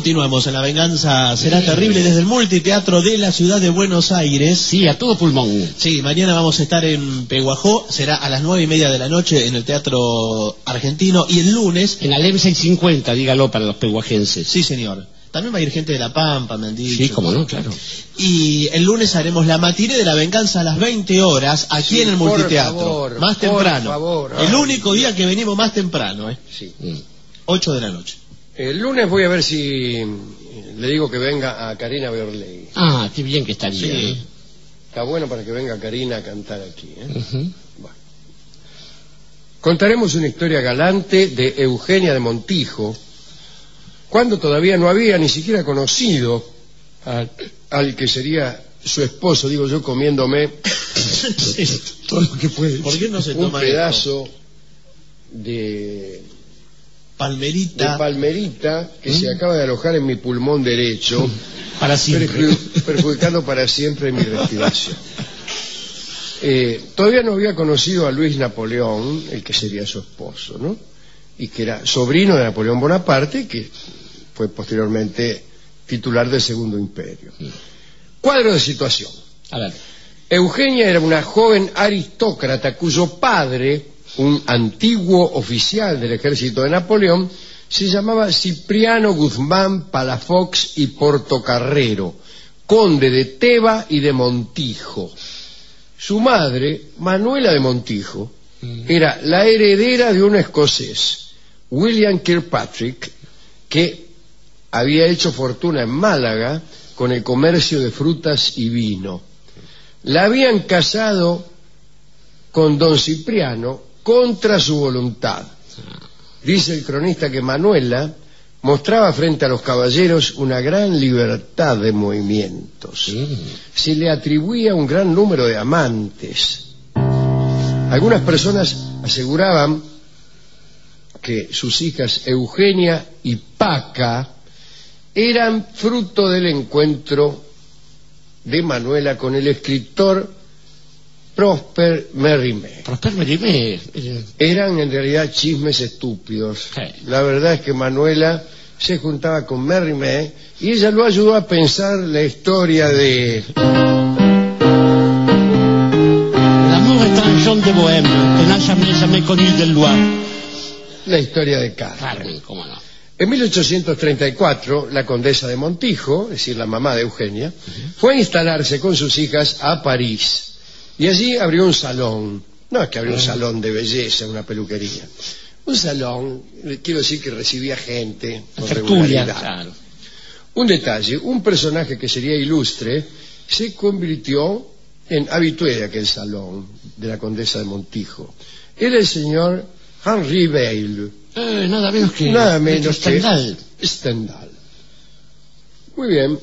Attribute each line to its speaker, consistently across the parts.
Speaker 1: continuamos en La Venganza Será Terrible desde el Multiteatro de la ciudad de Buenos Aires.
Speaker 2: Sí, a todo pulmón.
Speaker 1: Sí, mañana vamos a estar en Peguajó, será a las 9:30 de la noche en el Teatro Argentino, y el lunes...
Speaker 2: En Alem 650, dígalo para los peguajenses.
Speaker 1: Sí, señor. También va a ir gente de La Pampa, me han dicho.
Speaker 2: Sí, cómo no, claro.
Speaker 1: Y el lunes haremos la matinée de La Venganza a las 20 horas aquí en el Multiteatro.
Speaker 3: Favor,
Speaker 1: más temprano.
Speaker 3: Favor,
Speaker 1: el único día que venimos más temprano,
Speaker 3: Sí.
Speaker 1: 8 de la noche.
Speaker 3: El lunes voy a ver si le digo que venga a Karina Beorley.
Speaker 2: Ah, qué bien que estaría.
Speaker 1: Sí.
Speaker 3: Está bueno para que venga Karina a cantar aquí.
Speaker 2: Uh-huh.
Speaker 3: Bueno. Contaremos una historia galante de Eugenia de Montijo, cuando todavía no había ni siquiera conocido al que sería su esposo, digo yo, comiéndome todo lo que puede.
Speaker 1: ¿Por qué no se
Speaker 3: un
Speaker 1: toma
Speaker 3: pedazo de palmerita que se acaba de alojar en mi pulmón derecho,
Speaker 2: para siempre,
Speaker 3: perjudicando para siempre mi respiración. Todavía no había conocido a Luis Napoleón, el que sería su esposo, ¿no? Y que era sobrino de Napoleón Bonaparte, que fue posteriormente titular del Segundo Imperio. Cuadro de situación.
Speaker 2: A ver.
Speaker 3: Eugenia era una joven aristócrata cuyo padre, un antiguo oficial del ejército de Napoleón, se llamaba Cipriano Guzmán Palafox y Portocarrero, conde de Teba y de Montijo. Su madre, Manuela de Montijo, era la heredera de un escocés, William Kirkpatrick, que había hecho fortuna en Málaga con el comercio de frutas y vino. La habían casado con don Cipriano contra su voluntad. Dice el cronista que Manuela mostraba frente a los caballeros una gran libertad de movimientos. Se le atribuía un gran número de amantes. Algunas personas aseguraban que sus hijas Eugenia y Paca eran fruto del encuentro de Manuela con el escritor Prosper Mérimée.
Speaker 2: Prosper Mérimée.
Speaker 3: Eran en realidad chismes estúpidos.
Speaker 2: Sí.
Speaker 3: La verdad es que Manuela se juntaba con Mérimée y ella lo ayudó a pensar la historia de...
Speaker 2: L'amour est un genre de bohème que n'a jamais connu de loi.
Speaker 3: La historia de Carmen.
Speaker 2: Carmen, cómo no.
Speaker 3: En 1834, la condesa de Montijo, es decir, la mamá de Eugenia, fue a instalarse con sus hijas a París. Y allí abrió un salón. No es que abrió un salón de belleza, una peluquería. Un salón, quiero decir que recibía gente con regularidad.
Speaker 2: Claro.
Speaker 3: Un detalle, un personaje que sería ilustre se convirtió en habitué de aquel salón de la condesa de Montijo. Era el señor Henri Beyle.
Speaker 2: Nada menos que
Speaker 3: Stendhal. Stendhal. Muy bien.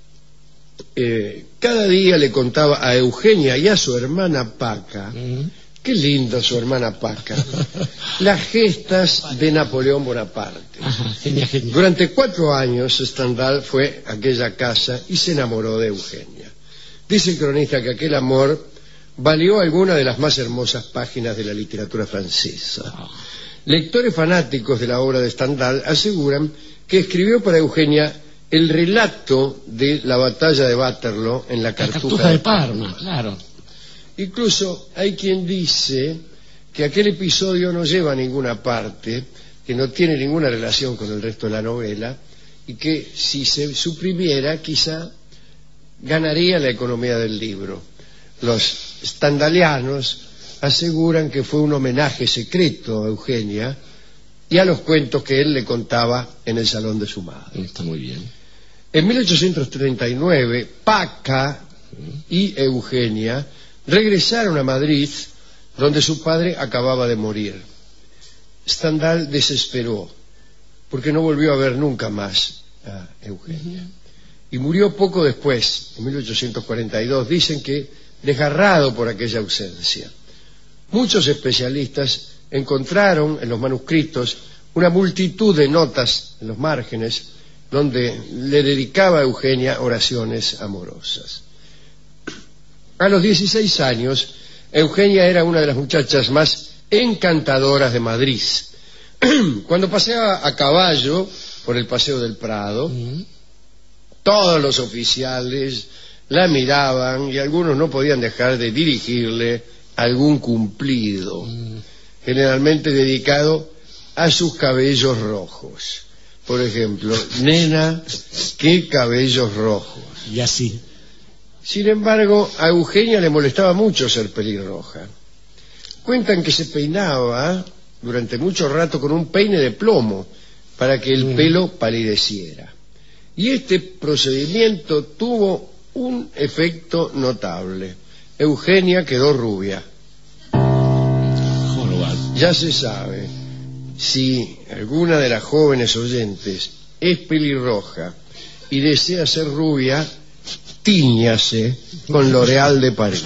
Speaker 3: Cada día le contaba a Eugenia y a su hermana Paca, qué linda su hermana Paca, las gestas de Napoleón Bonaparte.
Speaker 2: Ajá, genial.
Speaker 3: Durante 4 años Stendhal fue a aquella casa y se enamoró de Eugenia. Dice el cronista que aquel amor valió alguna de las más hermosas páginas de la literatura francesa. Lectores fanáticos de la obra de Stendhal aseguran que escribió para Eugenia el relato de la batalla de Waterloo en la Cartuja de Parma.
Speaker 2: Claro.
Speaker 3: Incluso hay quien dice que aquel episodio no lleva a ninguna parte, que no tiene ninguna relación con el resto de la novela, y que si se suprimiera quizá ganaría la economía del libro. Los stendhalianos aseguran que fue un homenaje secreto a Eugenia y a los cuentos que él le contaba en el salón de su madre.
Speaker 2: Está muy bien.
Speaker 3: En 1839, Paca y Eugenia regresaron a Madrid, donde su padre acababa de morir. Stendhal desesperó, porque no volvió a ver nunca más a Eugenia. Y murió poco después, en 1842, dicen que desgarrado por aquella ausencia. Muchos especialistas encontraron en los manuscritos una multitud de notas en los márgenes donde le dedicaba a Eugenia oraciones amorosas. A los 16 años, Eugenia era una de las muchachas más encantadoras de Madrid. Cuando paseaba a caballo por el Paseo del Prado. Todos los oficiales la miraban y algunos no podían dejar de dirigirle algún cumplido, generalmente dedicado a sus cabellos rojos. Por ejemplo, nena, qué cabellos rojos.
Speaker 2: Y así.
Speaker 3: Sin embargo, a Eugenia le molestaba mucho ser pelirroja. Cuentan que se peinaba durante mucho rato con un peine de plomo para que el pelo palideciera. Y este procedimiento tuvo un efecto notable. Eugenia quedó rubia. Ya se sabe, si alguna de las jóvenes oyentes es pelirroja y desea ser rubia, tíñase con L'Oréal de París.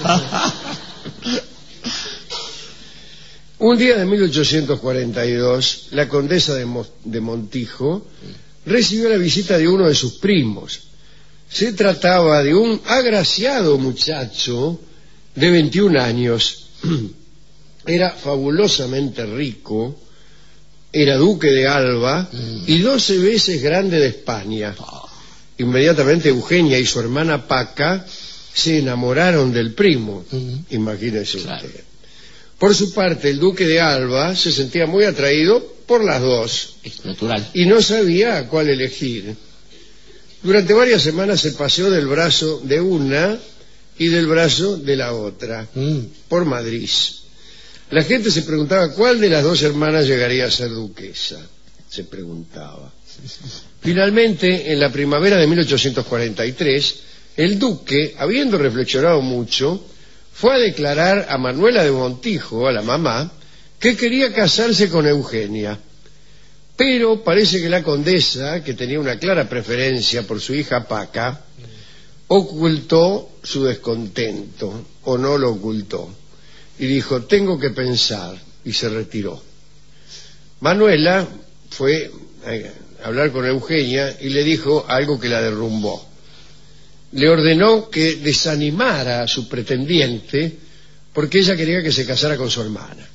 Speaker 3: Un día de 1842, la condesa de Montijo recibió la visita de uno de sus primos. Se trataba de un agraciado muchacho de 21 años. Era fabulosamente rico, era duque de Alba y 12 veces grande de España. Inmediatamente Eugenia y su hermana Paca se enamoraron del primo, imagínese usted. Por su parte, el duque de Alba se sentía muy atraído por las dos.
Speaker 2: Es natural.
Speaker 3: Y no sabía a cuál elegir. Durante varias semanas se paseó del brazo de una y del brazo de la otra por Madrid. La gente se preguntaba cuál de las dos hermanas llegaría a ser duquesa. Se preguntaba. Finalmente, en la primavera de 1843, el duque, habiendo reflexionado mucho, fue a declarar a Manuela de Montijo, a la mamá, que quería casarse con Eugenia. Pero parece que la condesa, que tenía una clara preferencia por su hija Paca, ocultó su descontento, o no lo ocultó, y dijo, tengo que pensar, y se retiró. Manuela fue a hablar con Eugenia y le dijo algo que la derrumbó. Le ordenó que desanimara a su pretendiente porque ella quería que se casara con su hermana.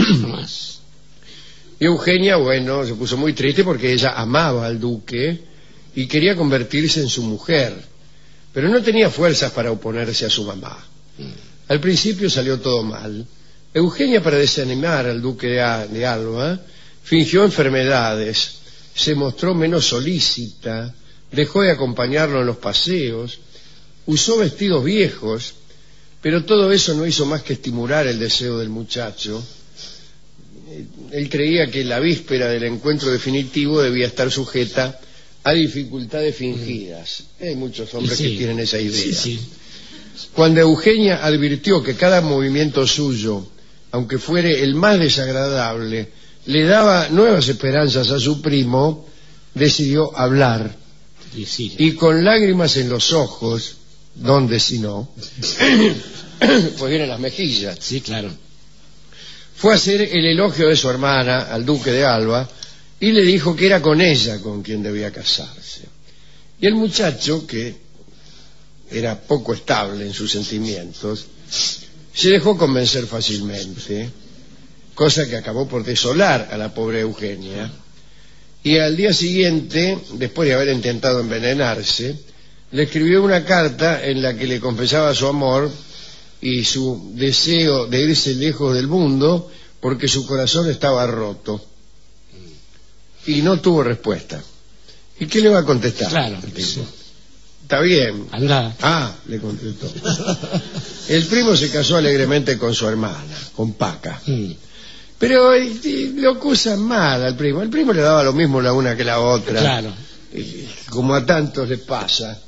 Speaker 3: Y Eugenia, bueno, se puso muy triste porque ella amaba al duque y quería convertirse en su mujer, pero no tenía fuerzas para oponerse a su mamá. Al principio salió todo mal. Eugenia, para desanimar al duque de Alba, fingió enfermedades, se mostró menos solícita, dejó de acompañarlo en los paseos, usó vestidos viejos, pero todo eso no hizo más que estimular el deseo del muchacho. Él creía que la víspera del encuentro definitivo debía estar sujeta a dificultades fingidas. Hay muchos hombres que tienen esa idea. Cuando Eugenia advirtió que cada movimiento suyo, aunque fuere el más desagradable, le daba nuevas esperanzas a su primo, decidió hablar. Y con lágrimas en los ojos, ¿dónde si no? Pues vienen las mejillas.
Speaker 2: Sí, claro.
Speaker 3: Fue a hacer el elogio de su hermana al duque de Alba y le dijo que era con ella con quien debía casarse. Y el muchacho, que era poco estable en sus sentimientos, se dejó convencer fácilmente, cosa que acabó por desolar a la pobre Eugenia. Y al día siguiente, después de haber intentado envenenarse, le escribió una carta en la que le confesaba su amor y su deseo de irse lejos del mundo porque su corazón estaba roto. Y no tuvo respuesta. ¿Y qué le va a contestar?
Speaker 2: Claro.
Speaker 3: Está bien.
Speaker 2: Anda.
Speaker 3: Le contestó. El primo se casó alegremente con su hermana, con Paca. Pero lo acusan mal al primo. El primo le daba lo mismo la una que la otra.
Speaker 2: Claro.
Speaker 3: Como a tantos les pasa.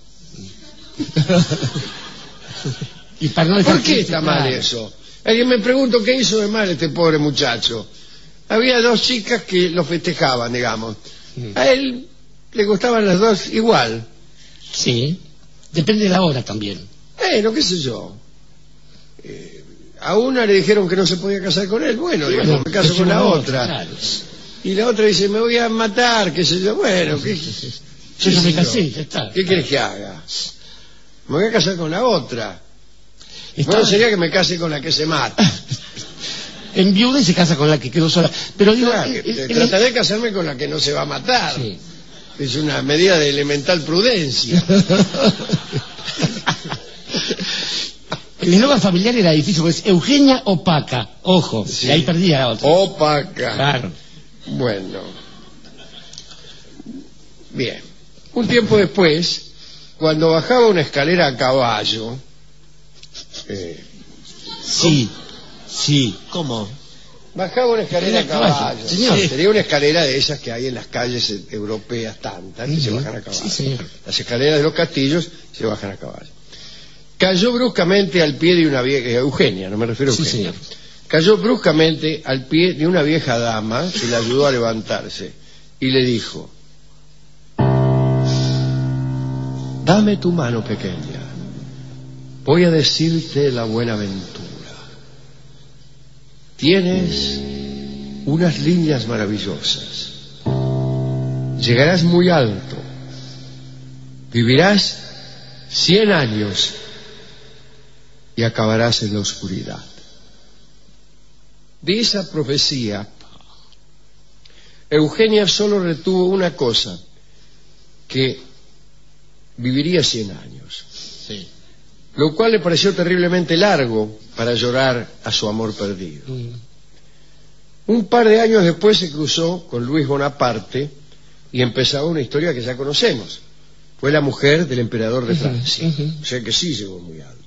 Speaker 3: ¿Por qué está mal eso? Alguien me pregunto qué hizo de mal este pobre muchacho. Había dos chicas que lo festejaban, digamos. A él le gustaban las dos igual.
Speaker 2: Sí, depende de la hora también.
Speaker 3: Qué sé yo. A una le dijeron que no se podía casar con él. Bueno, digamos, me caso con la otra. Claro. Y la otra dice, me voy a matar, qué sé yo. Bueno,
Speaker 2: yo no me casé, ya está.
Speaker 3: ¿Qué querés que haga? Me voy a casar con la otra. Bueno, sería que me case con la que se mata.
Speaker 2: En viuda y se casa con la que quedó sola. Pero digo,
Speaker 3: trataré de casarme con la que no se va a matar.
Speaker 2: Sí.
Speaker 3: Es una medida de elemental prudencia.
Speaker 2: El eslogan familiar era difícil, porque es Eugenia Opaca. Ojo,
Speaker 3: Sí.
Speaker 2: y ahí perdía la otra.
Speaker 3: Opaca.
Speaker 2: Claro.
Speaker 3: Bueno. Bien. Un tiempo después, cuando bajaba una escalera a caballo,
Speaker 2: Sí, sí.
Speaker 1: ¿Cómo?
Speaker 3: bajaba una escalera a caballo.
Speaker 2: Señor.
Speaker 3: Sí, sería una escalera de esas que hay en las calles europeas tantas que se bajan a caballo.
Speaker 2: Sí, señor.
Speaker 3: Las escaleras de los castillos se bajan a caballo. Cayó bruscamente al pie de una vieja, Eugenia, no me refiero a
Speaker 2: Sí,
Speaker 3: Eugenia.
Speaker 2: señor.
Speaker 3: Cayó bruscamente al pie de una vieja dama que le ayudó a levantarse y le dijo: dame tu mano pequeña, voy a decirte la buena aventura. Tienes unas líneas maravillosas, llegarás muy alto, vivirás 100 años y acabarás en la oscuridad. De esa profecía, Eugenia solo retuvo una cosa, que viviría 100 años,
Speaker 1: Sí.
Speaker 3: lo cual le pareció terriblemente largo para llorar a su amor perdido. Un par de años después se cruzó con Luis Bonaparte y empezaba una historia que ya conocemos. Fue la mujer del emperador de Francia, o sea que sí llegó muy alto.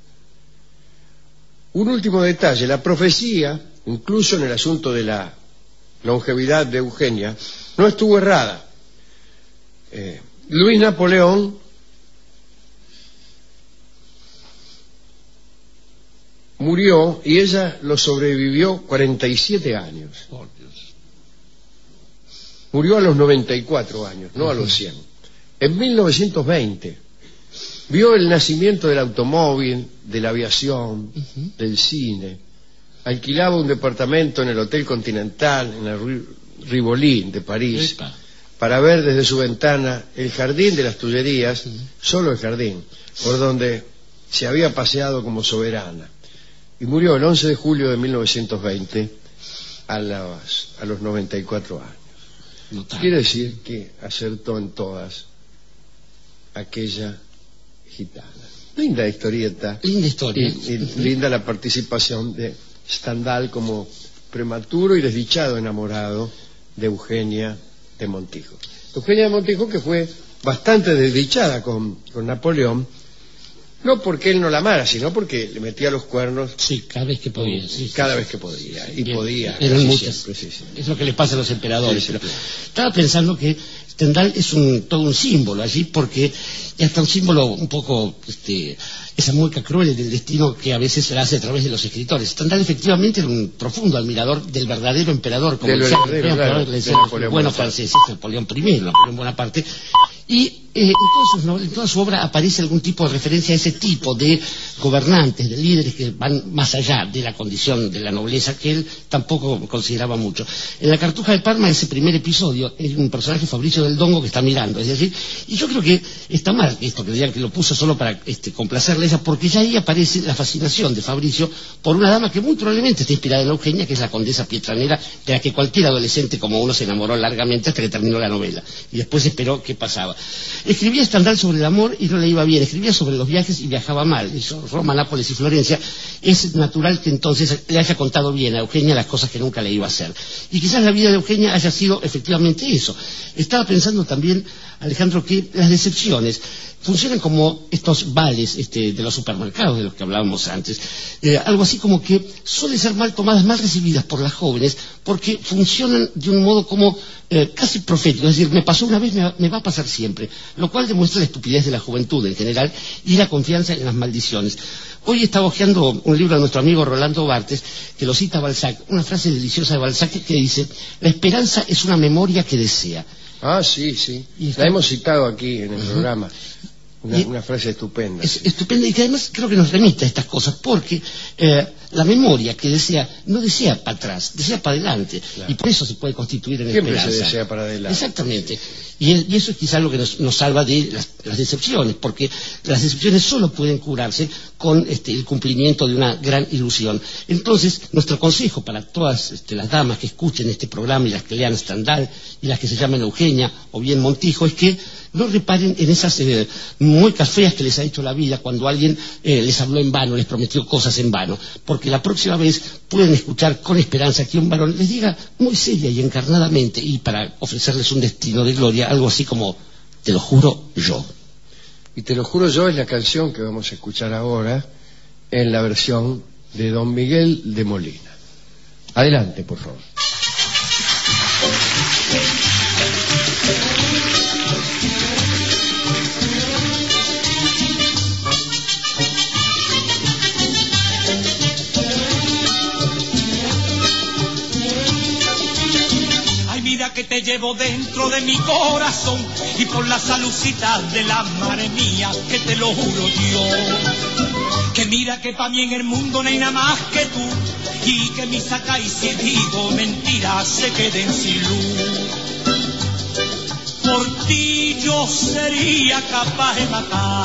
Speaker 3: Un último detalle, la profecía, incluso en el asunto de la longevidad de Eugenia, no estuvo errada. Luis Napoleón murió y ella lo sobrevivió 47 años.
Speaker 2: Por Dios.
Speaker 3: Murió a los 94 años, no a los 100. En 1920 vio el nacimiento del automóvil, de la aviación, del cine. Alquilaba un departamento en el Hotel Continental, en la Rue Rivoli de París,
Speaker 2: Epa.
Speaker 3: para ver desde su ventana el jardín de las Tullerías, solo el jardín, por donde se había paseado como soberana. Y murió el 11 de julio de 1920 a los 94 años.
Speaker 2: Notable.
Speaker 3: Quiere decir que acertó en todas aquella gitana. Linda historieta.
Speaker 2: Linda historia.
Speaker 3: Y linda la participación de Stendhal como prematuro y desdichado enamorado de Eugenia de Montijo. Eugenia de Montijo, que fue bastante desdichada con Napoleón, no porque él no la amara, sino porque le metía los cuernos
Speaker 2: Sí, cada vez que podía. Sí,
Speaker 3: cada
Speaker 2: sí,
Speaker 3: vez
Speaker 2: sí.
Speaker 3: que podía. Y
Speaker 2: Bien.
Speaker 3: podía.
Speaker 2: Eran
Speaker 3: casi
Speaker 2: muchas.
Speaker 3: siempre, sí.
Speaker 2: Es lo que le pasa a los emperadores.
Speaker 3: Sí, sí,
Speaker 2: pero
Speaker 3: claro.
Speaker 2: estaba pensando que Stendhal es todo un símbolo allí, porque es hasta un símbolo un poco, esa mueca cruel del destino que a veces se hace a través de los escritores. Stendhal efectivamente era un profundo admirador del verdadero emperador, como
Speaker 3: Del
Speaker 2: decía
Speaker 3: verdadero,
Speaker 2: el
Speaker 3: claro,
Speaker 2: emperador, le decían
Speaker 3: de
Speaker 2: los
Speaker 3: Napoleón
Speaker 2: buenos
Speaker 3: Bonaparte.
Speaker 2: franceses, Napoleón I, Napoleón Bonaparte. Y en toda su obra aparece algún tipo de referencia a ese tipo de gobernantes, de líderes que van más allá de la condición de la nobleza, que él tampoco consideraba mucho. En La Cartuja de Parma, ese primer episodio, es un personaje, Fabricio del Dongo, que está mirando. Es decir, y yo creo que está mal esto, que digan que lo puso solo para complacerle a ella, porque ya ahí aparece la fascinación de Fabricio por una dama que muy probablemente está inspirada en Eugenia, que es la condesa Pietranera, de la que cualquier adolescente como uno se enamoró largamente hasta que terminó la novela. Y después esperó qué pasaba. Escribía Stendhal sobre el amor y no le iba bien. Escribía sobre los viajes y viajaba mal. Hizo Roma, Nápoles y Florencia. Es natural que entonces le haya contado bien a Eugenia las cosas que nunca le iba a hacer. Y quizás la vida de Eugenia haya sido efectivamente eso. Estaba pensando también, Alejandro, que las decepciones funcionan como estos vales de los supermercados de los que hablábamos antes. Algo así como que suelen ser mal tomadas, mal recibidas por las jóvenes, porque funcionan de un modo como casi profético. Es decir, me pasó una vez, me va a pasar siempre. Lo cual demuestra la estupidez de la juventud en general y la confianza en las maldiciones. Hoy estaba hojeando un libro de nuestro amigo Rolando Barthes, que lo cita Balzac, una frase deliciosa de Balzac que dice: la esperanza es una memoria que desea.
Speaker 3: Ah, sí, sí.
Speaker 2: Y
Speaker 3: La hemos citado aquí en el programa.
Speaker 2: Y-
Speaker 3: Una frase estupenda.
Speaker 2: Es estupendo y que además creo que nos remite a estas cosas, porque la memoria que desea, no desea para atrás, desea para adelante.
Speaker 3: Claro.
Speaker 2: Y por eso se puede constituir en
Speaker 3: Siempre
Speaker 2: esperanza.
Speaker 3: se desea para adelante.
Speaker 2: Exactamente. Y eso es quizás lo que nos salva de las decepciones, porque las decepciones solo pueden curarse con el cumplimiento de una gran ilusión. Entonces, nuestro consejo para todas las damas que escuchen este programa y las que lean Stendhal y las que se llaman Eugenia o bien Montijo es que no reparen en esas muecas feas que les ha hecho la vida cuando alguien les habló en vano, les prometió cosas en vano, porque la próxima vez pueden escuchar con esperanza que un varón les diga muy seria y encarnadamente, y para ofrecerles un destino de gloria, algo así como: te lo juro yo.
Speaker 3: Y te lo juro yo es la canción que vamos a escuchar ahora en la versión de Don Miguel de Molina. Adelante, por favor.
Speaker 4: Que te llevo dentro de mi corazón, y por la saludcita de la madre mía, que te lo juro yo, que mira que pa' mí en el mundo no hay nada más que tú, y que mi saca y si digo mentiras se queden sin luz. Por ti yo sería capaz de matar,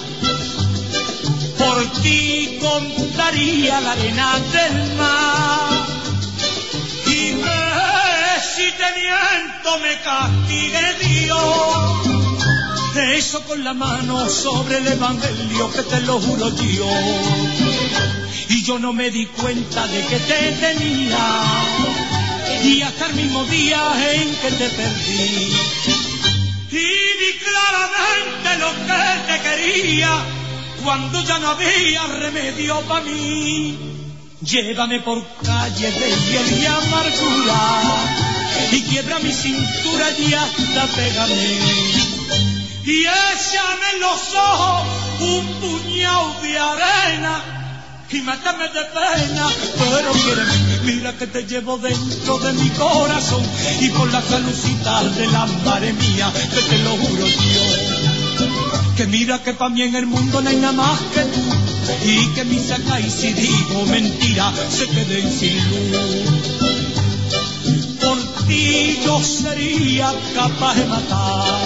Speaker 4: por ti contaría la arena del mar, y si te miento me castigue Dios, de eso con la mano sobre el evangelio, que te lo juro yo. Y yo no me di cuenta de que te tenía, y hasta el mismo día en que te perdí, y vi claramente lo que te quería, cuando ya no había remedio para mí. Llévame por calles de hiel y amargura, y quiebra mi cintura y hasta pégame, y échame en los ojos un puñado de arena, y mátame de pena, pero quiéreme, mira que te llevo dentro de mi corazón, y por la saludcita de la madre mía, que te lo juro yo, que mira que pa' mí en el mundo no hay nada más que tú, y que mi saca y si digo mentira se queden sin luz. Por ti yo sería capaz de matar,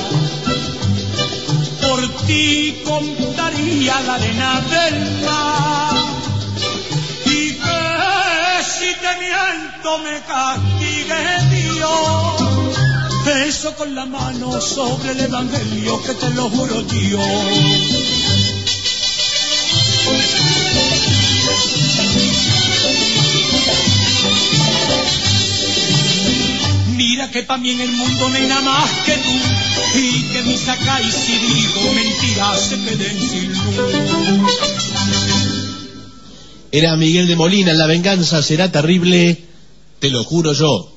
Speaker 4: por ti contaría la arena del mar, y que si te miento me castigue Dios, eso con la mano sobre el evangelio, que te lo juro yo. Mira que pa' mí en el mundo no hay nada más que tú, y que mi saca y si digo mentiras se queden sin luz.
Speaker 1: Era Miguel de Molina, La venganza será terrible, te lo juro yo.